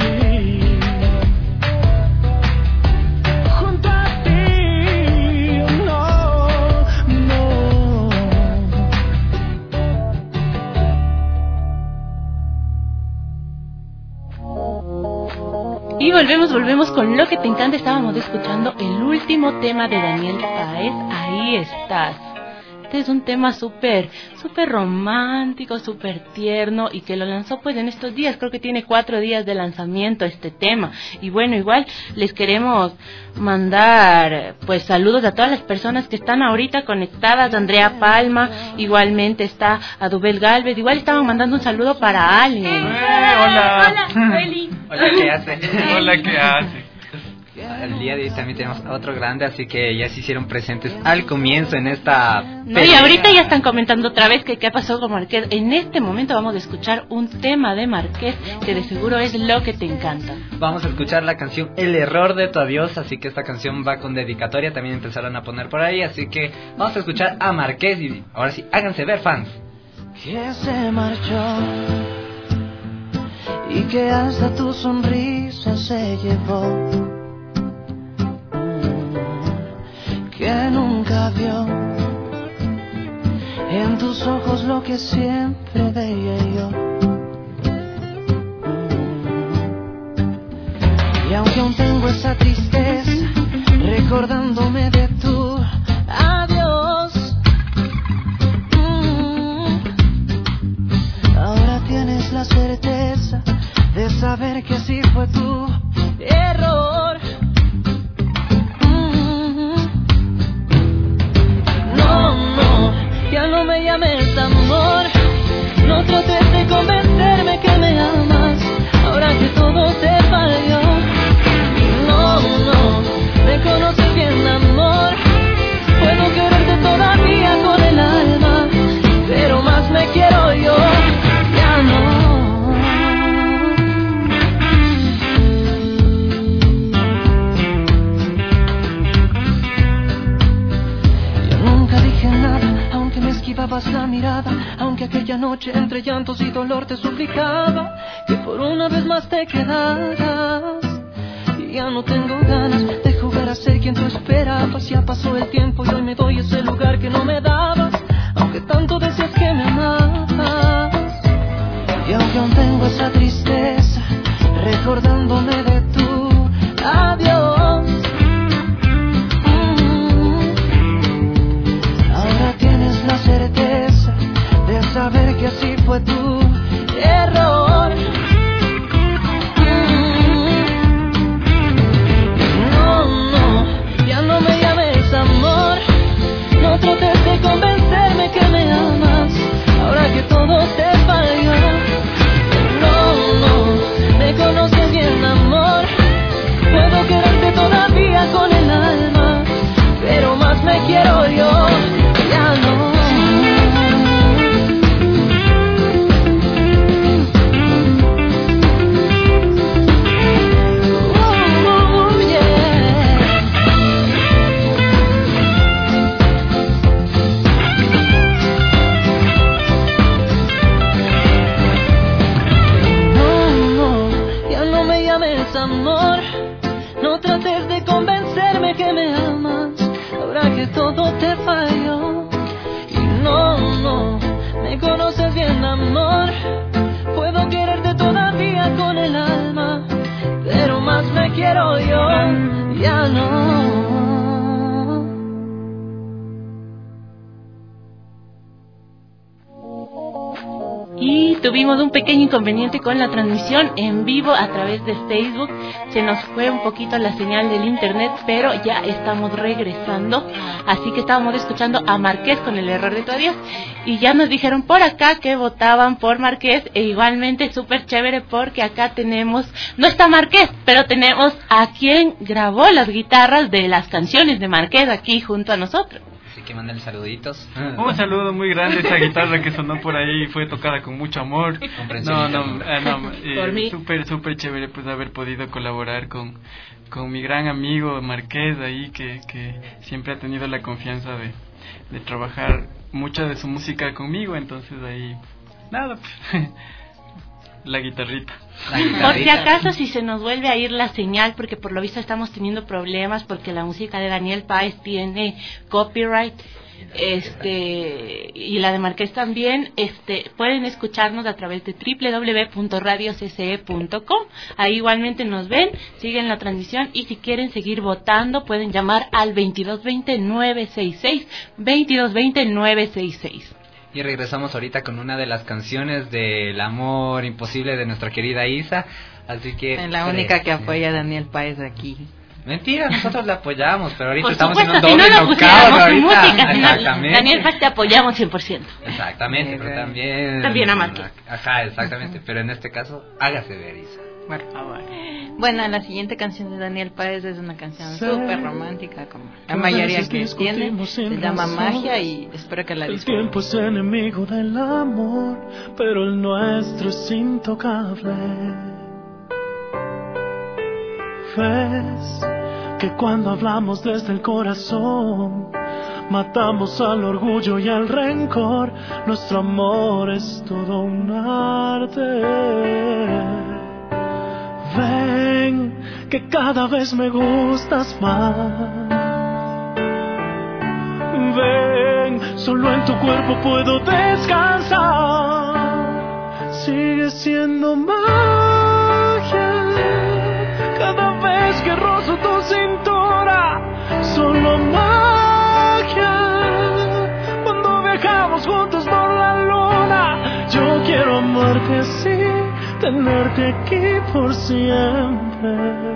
Y volvemos con Lo que te encanta. Estábamos escuchando el último tema de Daniel Páez, Ahí estás. Este es un tema súper romántico, súper tierno, y que lo lanzó pues en estos días. Creo que tiene 4 días de lanzamiento este tema. Y bueno, igual les queremos mandar pues saludos a todas las personas que están ahorita conectadas. Andrea Palma, igualmente está Adubel Galvez. Igual estaban mandando un saludo para alguien. Hola. Hola, Eli. Hola, ¿qué hace? Hola, ¿qué hace? El día de hoy también tenemos a otro grande, así que ya se hicieron presentes al comienzo en esta no, y ahorita ya están comentando otra vez que qué pasó con Marqués. En este momento vamos a escuchar un tema de Marqués que de seguro es Lo que te encanta. Vamos a escuchar la canción El error de tu adiós, así que esta canción va con dedicatoria, también empezaron a poner por ahí, así que vamos a escuchar a Marqués y ahora sí, háganse ver, fans. Que se marchó y que hasta tu sonrisa se llevó, que nunca vio en tus ojos lo que siempre veía yo. Y aunque aún tengo esa tristeza recordándome de tu adiós, ahora tienes la certeza de saber que sí fue tu error. Ya no me llames amor, no trates de convencerme que me amas, ahora que todo te falló. No, me conoces bien amor, puedo quererte todavía con el alma, pero más me quiero yo, ya no. Esquivabas la mirada, aunque aquella noche entre llantos y dolor te suplicaba que por una vez más te quedaras. Y ya no tengo ganas de jugar a ser quien tú esperabas. Ya pasó el tiempo y hoy me doy ese lugar que no me dabas, aunque tanto decías que me amabas. Y aunque aún tengo esa tristeza recordándome de tu adiós, la certeza de saber que así fue tu error. No, ya no me llames amor, no trates de convencerme que me amas, ahora que todo te falló. No, me conoces bien amor, puedo quererte todavía con el alma, pero más me quiero yo, ya no. Amor, no trates de convencerme que me amas, ahora que todo te falló. Y no, me conoces bien amor, puedo quererte todavía con el alma, pero más me quiero yo, ya no. Y tuvimos un pequeño inconveniente con la transmisión en vivo a través de Facebook. Se nos fue un poquito la señal del internet, pero ya estamos regresando. Así que estábamos escuchando a Marqués con El error de tu adiós. Y ya nos dijeron por acá que votaban por Marqués. E igualmente súper chévere porque acá tenemos, no está Marqués, pero tenemos a quien grabó las guitarras de las canciones de Marqués aquí junto a nosotros. así que mándale saluditos. Un saludo muy grande, esa guitarra que sonó por ahí fue tocada con mucho amor. Súper chévere pues haber podido colaborar con mi gran amigo Marqués ahí, que siempre ha tenido la confianza de trabajar mucha de su música conmigo, entonces ahí, nada, la guitarrita. Por si acaso, si se nos vuelve a ir la señal, porque por lo visto estamos teniendo problemas, porque la música de Daniel Páez tiene copyright, y la de Marqués también, pueden escucharnos a través de www.radiocce.com. Ahí igualmente nos ven, siguen la transmisión, y si quieren seguir votando pueden llamar al 2220-966, 2220-966. Y regresamos ahorita con una de las canciones del amor imposible de nuestra querida Isa, así que... La única que apoya a Daniel Páez aquí. Mentira, nosotros la apoyamos, pero ahorita por estamos supuesto, en un doble knockout ahorita. Exactamente. Daniel Páez te apoyamos 100%. Exactamente, pero también a Marqués. Ajá, exactamente, pero en este caso, hágase ver, Isa. Por favor. Bueno, la siguiente canción de Daniel Páez es una canción súper romántica, como la mayoría que tiene, se llama Magia, y espero que la disfruten. El tiempo es enemigo del amor, pero el nuestro es intocable. Ves que cuando hablamos desde el corazón, matamos al orgullo y al rencor. Nuestro amor es todo un arte. Ven, que cada vez me gustas más. Ven, solo en tu cuerpo puedo descansar. Sigue siendo magia cada vez que rozo tu cintura. Solo magia cuando viajamos juntos por la luna. Yo quiero amarte así, tenerte aquí por siempre.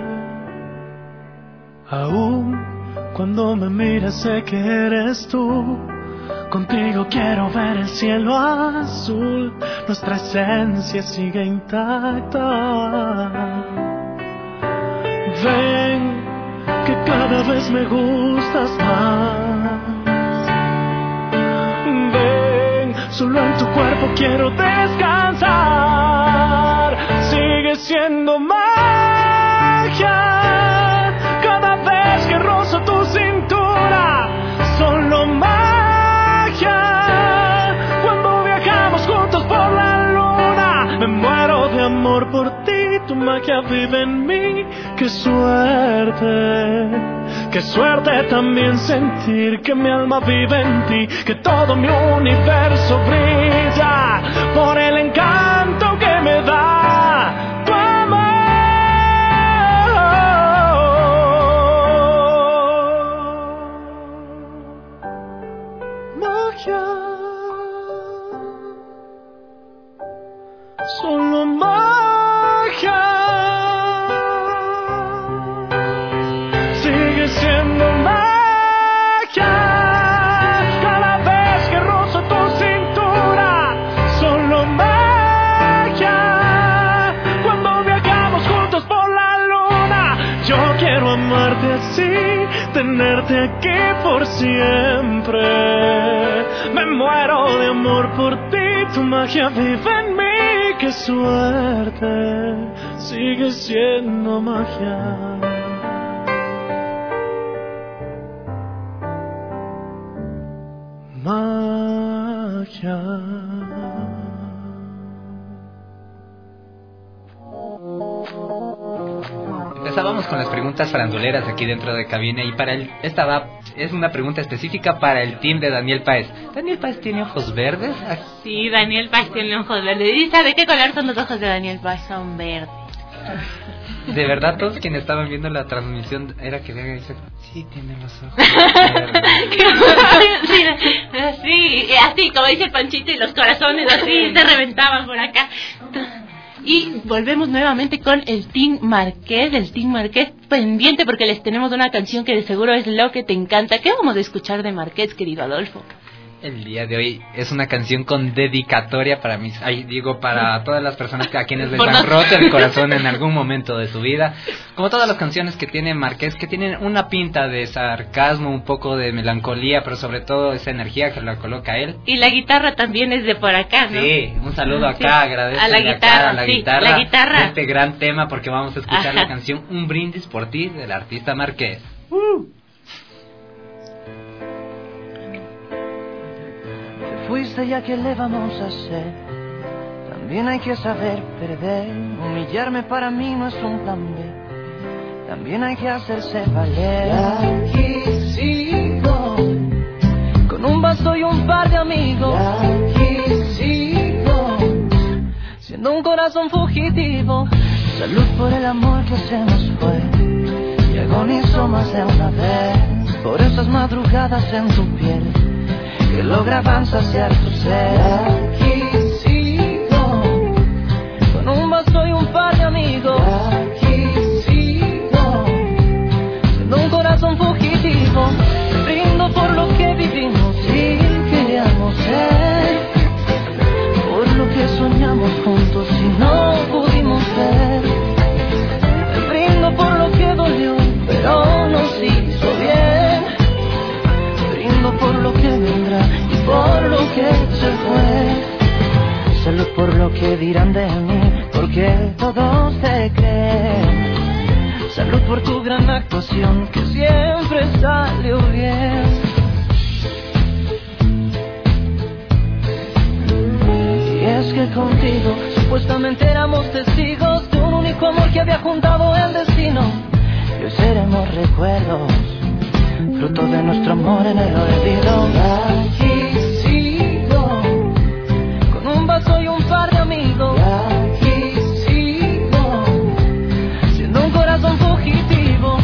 Aún cuando me miras sé que eres tú. Contigo quiero ver el cielo azul. Nuestra esencia sigue intacta. Ven, que cada vez me gustas más. Ven, solo en tu cuerpo quiero descansar. Sigue siendo magia cada vez que rozo tu cintura. Solo magia cuando viajamos juntos por la luna. Me muero de amor por ti, tu magia vive en mí. Qué suerte también sentir que mi alma vive en ti, que todo mi universo brilla por el encanto que me da tu amor. Magia, solo magia. Sigue siendo magia cada vez que rozo tu cintura. Solo magia cuando viajamos juntos por la luna. Yo quiero amarte así, tenerte aquí por siempre. Me muero de amor por ti, tu magia vive en mí. Qué suerte, sigue siendo magia. Magia. Empezábamos con las preguntas faranduleras aquí dentro de cabina, y esta es una pregunta específica para el team de Daniel Páez. ¿Daniel Páez tiene ojos verdes? Sí, Daniel Páez tiene ojos verdes. ¿Y sabe qué color son los ojos de Daniel Páez? Son verdes. De verdad, todos quienes estaban viendo la transmisión era que vean y dicen, sí, tiene los ojos verdes. Sí, así como dice el Panchito, y los corazones así se reventaban por acá. Y volvemos nuevamente con el Team Marqués, pendiente porque les tenemos una canción que de seguro es lo que te encanta. ¿Qué vamos a escuchar de Marqués, querido Adolfo? El día de hoy es una canción con dedicatoria para mis, para todas las personas a quienes les han roto el corazón en algún momento de su vida. Como todas las canciones que tiene Marqués, que tienen una pinta de sarcasmo, un poco de melancolía, pero sobre todo esa energía que la coloca él. Y la guitarra también es de por acá, ¿no? Sí, un saludo acá, agradezco a la guitarra, la guitarra, de este gran tema, porque vamos a escuchar la canción Un brindis por ti del artista Marqués. Fuiste, ya que le vamos a hacer. También hay que saber perder. Humillarme para mí no es un plan B. También hay que hacerse valer. Aquí sigo, con un vaso y un par de amigos. Aquí sigo, siendo un corazón fugitivo. Salud por el amor que se nos fue y agonizo más de una vez. Por esas madrugadas en tu piel que lograban saciar tu ser. Aquí sigo, con un vaso y un par de amigos. Aquí sigo, siendo un corazón fugitivo. Brindo por lo que vivimos y queríamos ser, por lo que soñamos juntos y no pudimos ver. Brindo por lo que dolió, pero nos hizo bien. Por lo que vendrá y por lo que se fue. Salud por lo que dirán de mí, porque todos te creen. Salud por tu gran actuación, que siempre salió bien. Y es que contigo supuestamente éramos testigos de un único amor que había juntado el destino. Y hoy seremos recuerdos, fruto de nuestro amor en el olvido. Aquí sigo, con un vaso y un par de amigos. Aquí sigo, siendo un corazón fugitivo.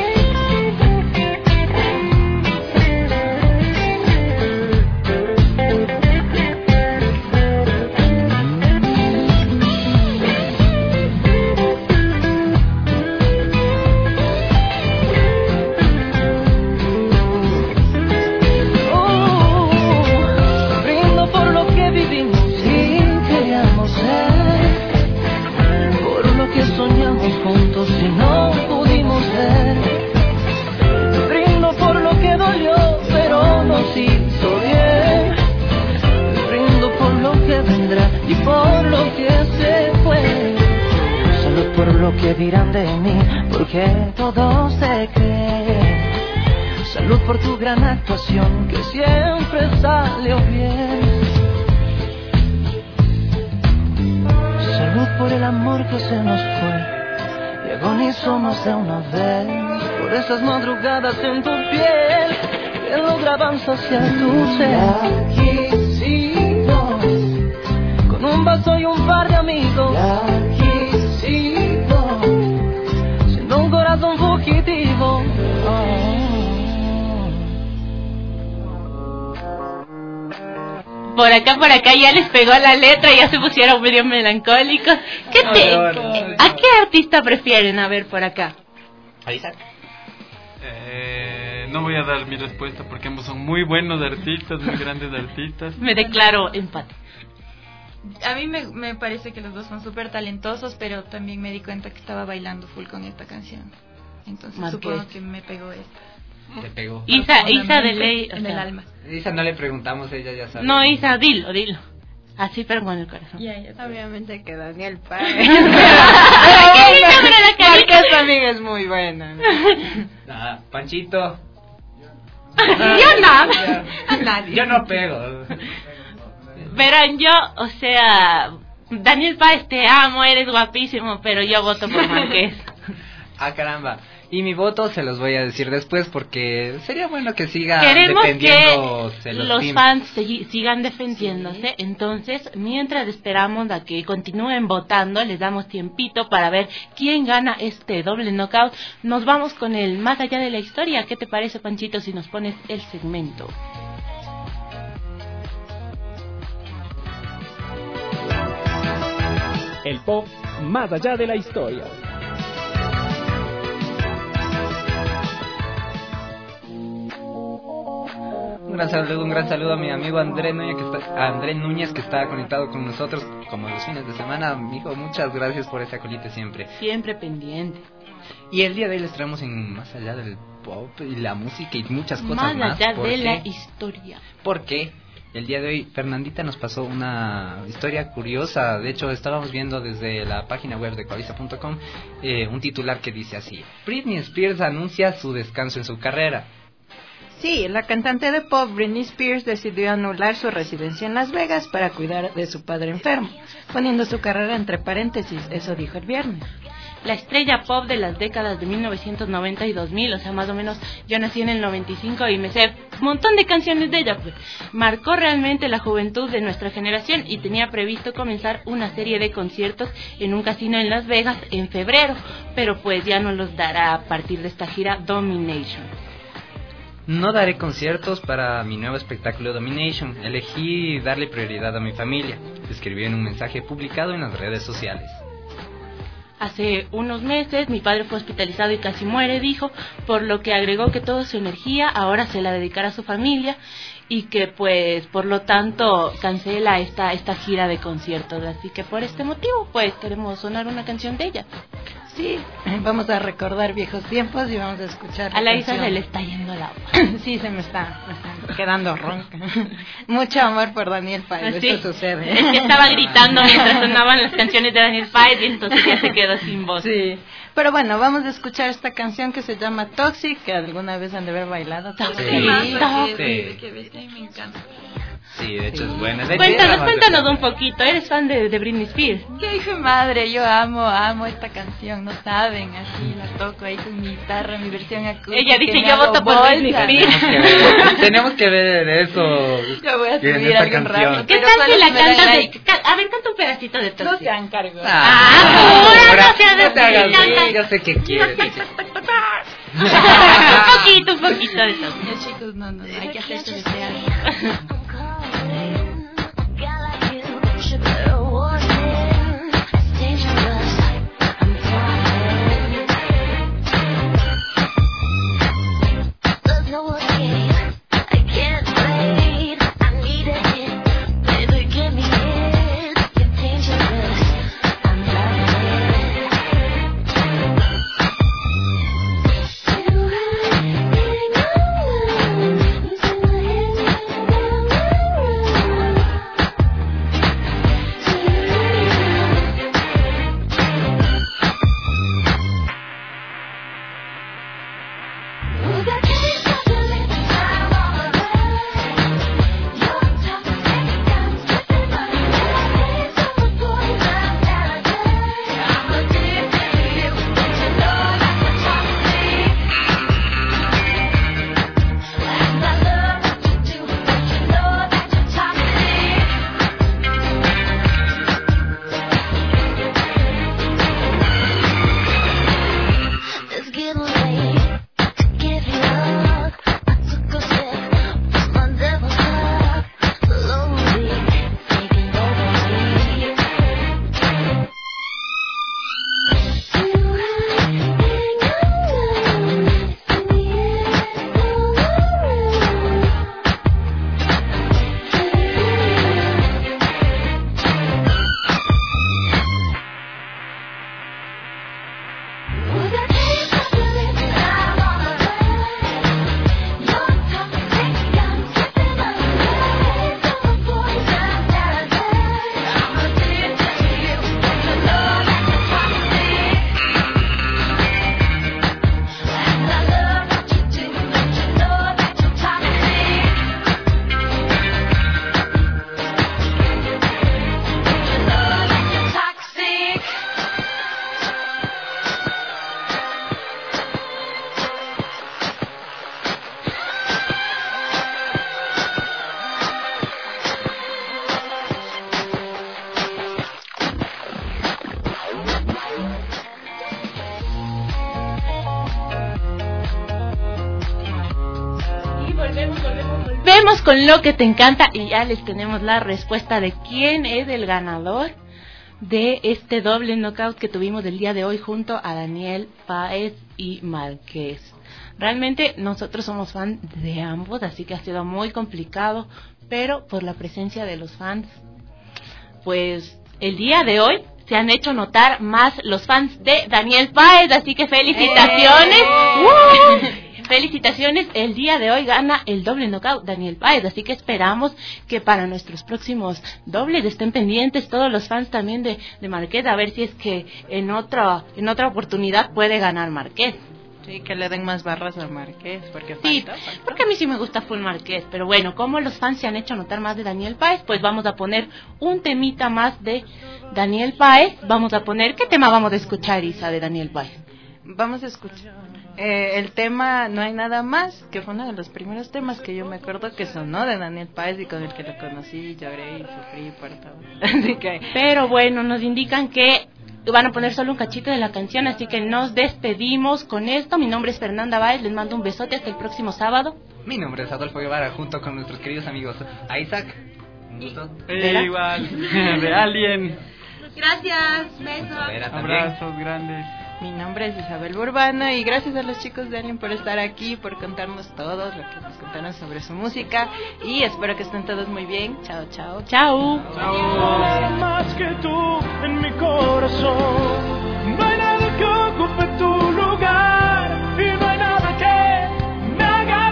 Juntos y no pudimos ver. Brindo por lo que dolió, pero nos hizo bien. Brindo por lo que vendrá y por lo que se fue. Salud por lo que dirán de mí, porque todos te creen. Salud por tu gran actuación, que siempre salió bien. Salud por el amor que se nos fue y agonizo más de una vez. Por esas madrugadas en tu piel que lograban saciar tu ser. Aquí sigo, con un vaso y un par de amigos. Aquí sigo, siendo un corazón fugitivo. Por acá ya les pegó la letra, ya se pusieron medio melancólicos. ¿A qué artista prefieren? A ver, por acá. No voy a dar mi respuesta porque ambos son muy buenos artistas, muy grandes artistas. Me declaro empate. A mí me parece que los dos son súper talentosos, pero también me di cuenta que estaba bailando full con esta canción. Entonces supongo que me pegó esta. Te pegó. Isa de ley. En el alma. Isa no le preguntamos, ella ya sabe. No, Isa, dilo. Así, pero con el corazón. Ya. Obviamente que Daniel Paz. Porque esta amiga es muy buena. Nada, Panchito. Yo nada. Yo no pego. Verán, yo, o sea, Daniel Paz, te amo, eres guapísimo, pero yo voto por Marqués. Ah, caramba. Y mi voto se los voy a decir después porque sería bueno que siga defendiéndose los teams. fans sigan defendiéndose. Sí. Entonces, mientras esperamos a que continúen votando, les damos tiempito para ver quién gana este doble knockout. Nos vamos con el más allá de la historia. ¿Qué te parece, Panchito, si nos pones el segmento? El pop más allá de la historia. gran saludo a mi amigo André Núñez, que está conectado con nosotros como los fines de semana. Amigo, muchas gracias por ese acolite siempre. Siempre pendiente. Y el día de hoy les traemos en más allá del pop y la música y muchas cosas más. Más allá de la historia. Porque el día de hoy Fernandita nos pasó una historia curiosa. De hecho, estábamos viendo desde la página web de coavisa.com un titular que dice así: Britney Spears anuncia su descanso en su carrera. Sí, la cantante de pop Britney Spears decidió anular su residencia en Las Vegas para cuidar de su padre enfermo, poniendo su carrera entre paréntesis. Eso dijo el viernes. La estrella pop de las décadas de 1990 y 2000, o sea, más o menos yo nací en el 95 y me sé un montón de canciones de ella, pues marcó realmente la juventud de nuestra generación y tenía previsto comenzar una serie de conciertos en un casino en Las Vegas en febrero, pero pues ya no los dará a partir de esta gira Domination. No daré conciertos para mi nuevo espectáculo Domination. Elegí darle prioridad a mi familia, escribió en un mensaje publicado en las redes sociales. Hace unos meses mi padre fue hospitalizado y casi muere, dijo, por lo que agregó que toda su energía ahora se la dedicará a su familia y que pues por lo tanto cancela esta gira de conciertos. Así que por este motivo pues queremos sonar una canción de ella. Sí, vamos a recordar viejos tiempos y vamos a escuchar. A la Isa se le está yendo el agua. Sí, se me está quedando ronca. Mucho amor por Daniel Páez, sí, eso sucede. Es que estaba gritando mientras sonaban las canciones de Daniel Páez y entonces ya se quedó sin voz. Sí, pero bueno, vamos a escuchar esta canción que se llama Toxic, que alguna vez han de haber bailado. Sí. Me encanta. Sí, de hecho es buena. Cuéntanos un poquito, ¿eres fan de Britney Spears? Qué hijo de madre, yo amo esta canción, no saben, así la toco ahí con mi guitarra, mi versión acústica. Ella dice, yo voto por Britney Spears. Tenemos que ver eso. Yo voy a subir algún rato. ¿Qué tal si la cantas? A ver, canta un pedacito de Toxic. No se encargo. Yo sé que quieres. Un poquito de Toxic. No, chicos, no, hay que hacerse desear. Volvemos con lo que te encanta y ya les tenemos la respuesta de quién es el ganador de este doble knockout que tuvimos el día de hoy junto a Daniel Páez y Márquez. Realmente nosotros somos fans de ambos, así que ha sido muy complicado, pero por la presencia de los fans, pues el día de hoy se han hecho notar más los fans de Daniel Páez, así que felicitaciones. Felicitaciones, el día de hoy gana el doble knockout Daniel Páez, así que esperamos que para nuestros próximos dobles estén pendientes todos los fans también de Marqués, a ver si es que en otra oportunidad puede ganar Marqués. Sí, que le den más barras a Marqués, porque falta. Porque a mí sí me gusta full Marqués, pero bueno, como los fans se han hecho notar más de Daniel Páez, pues vamos a poner un temita más de Daniel Páez. Vamos a poner, ¿qué tema vamos a escuchar, Isa, de Daniel Páez? Vamos a escuchar el tema No hay nada más, que fue uno de los primeros temas que yo me acuerdo que sonó de Daniel Páez y con el que lo conocí, lloré y sufrí por todo. Así que... Pero bueno, nos indican que van a poner solo un cachito de la canción, así que nos despedimos con esto. Mi nombre es Fernanda Báez, les mando un besote hasta el próximo sábado. Mi nombre es Adolfo Guevara, junto con nuestros queridos amigos Isaac. Un gusto. Igual, de Alien. Gracias, besos. Abrazos grandes. Mi nombre es Isabel Burbano y gracias a los chicos de Alien por estar aquí, por contarnos todo lo que nos contaron sobre su música y espero que estén todos muy bien. Chao, chao. Chao. Chao. Más que tú en mi corazón, no hay nada que ocupe tu lugar y no hay nada que me haga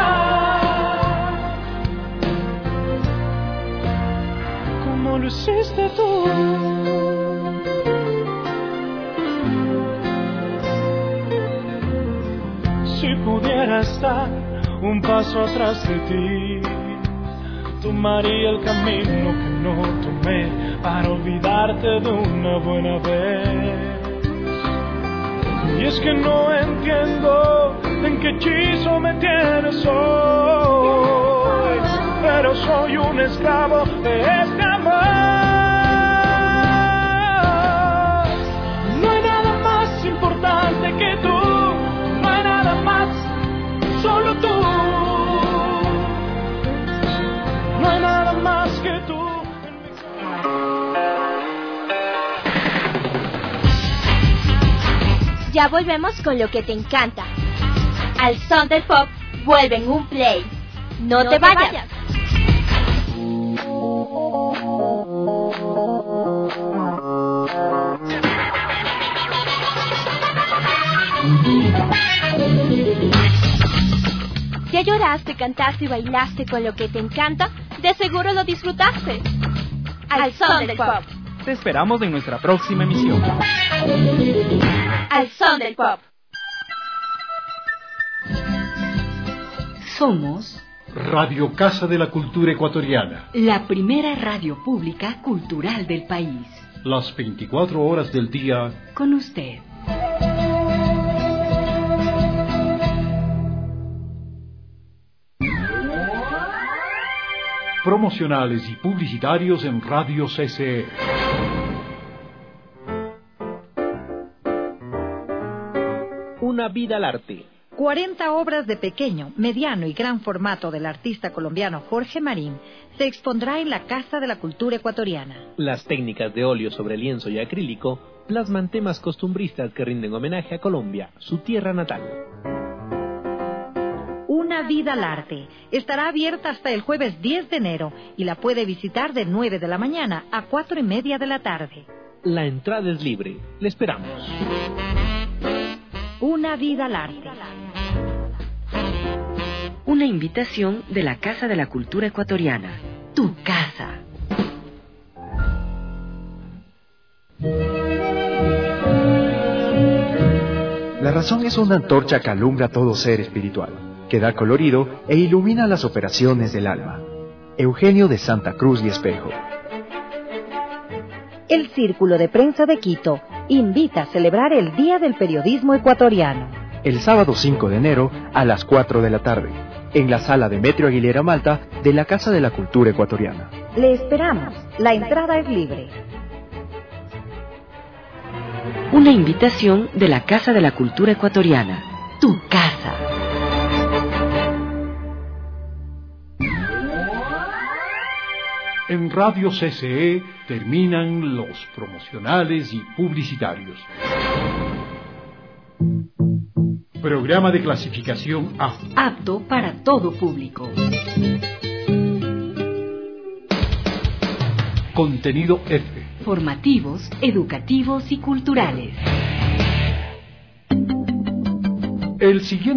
volar como lo hiciste tú. Si pudiera estar un paso atrás de ti, tomaría el camino que no tomé para olvidarte de una buena vez. Y es que no entiendo en qué hechizo me tienes hoy, pero soy un esclavo de este amor. No hay nada más importante que tú. Solo tú, no hay nada más que tú. Ya volvemos con lo que te encanta. Al son del pop, vuelve en un play. No te vayas. ¿Ya lloraste, cantaste y bailaste con lo que te encanta? De seguro lo disfrutaste. Al son del pop. Te esperamos en nuestra próxima emisión. Al son del pop. Somos Radio Casa de la Cultura Ecuatoriana, la primera radio pública cultural del país. las 24 horas del día con usted. Promocionales y publicitarios en Radio CCE. Una vida al arte. 40 obras de pequeño, mediano y gran formato del artista colombiano Jorge Marín se expondrá en la Casa de la Cultura Ecuatoriana. Las técnicas de óleo sobre lienzo y acrílico plasman temas costumbristas que rinden homenaje a Colombia, su tierra natal. Una vida al arte. Estará abierta hasta el jueves 10 de enero y la puede visitar de 9 de la mañana a 4:30 de la tarde. La entrada es libre. Le esperamos. Una vida al arte. Una invitación de la Casa de la Cultura Ecuatoriana. Tu casa. La razón es una antorcha que alumbra a todo ser espiritual, que da colorido e ilumina las operaciones del alma. Eugenio de Santa Cruz y Espejo. El Círculo de Prensa de Quito invita a celebrar el Día del Periodismo Ecuatoriano. El sábado 5 de enero a las 4 de la tarde, en la sala Demetrio Aguilera Malta de la Casa de la Cultura Ecuatoriana. Le esperamos. La entrada es libre. Una invitación de la Casa de la Cultura Ecuatoriana. Tu casa. En Radio CCE terminan los promocionales y publicitarios. Programa de clasificación A. Apto para todo público. Contenido F. Formativos, educativos y culturales. El siguiente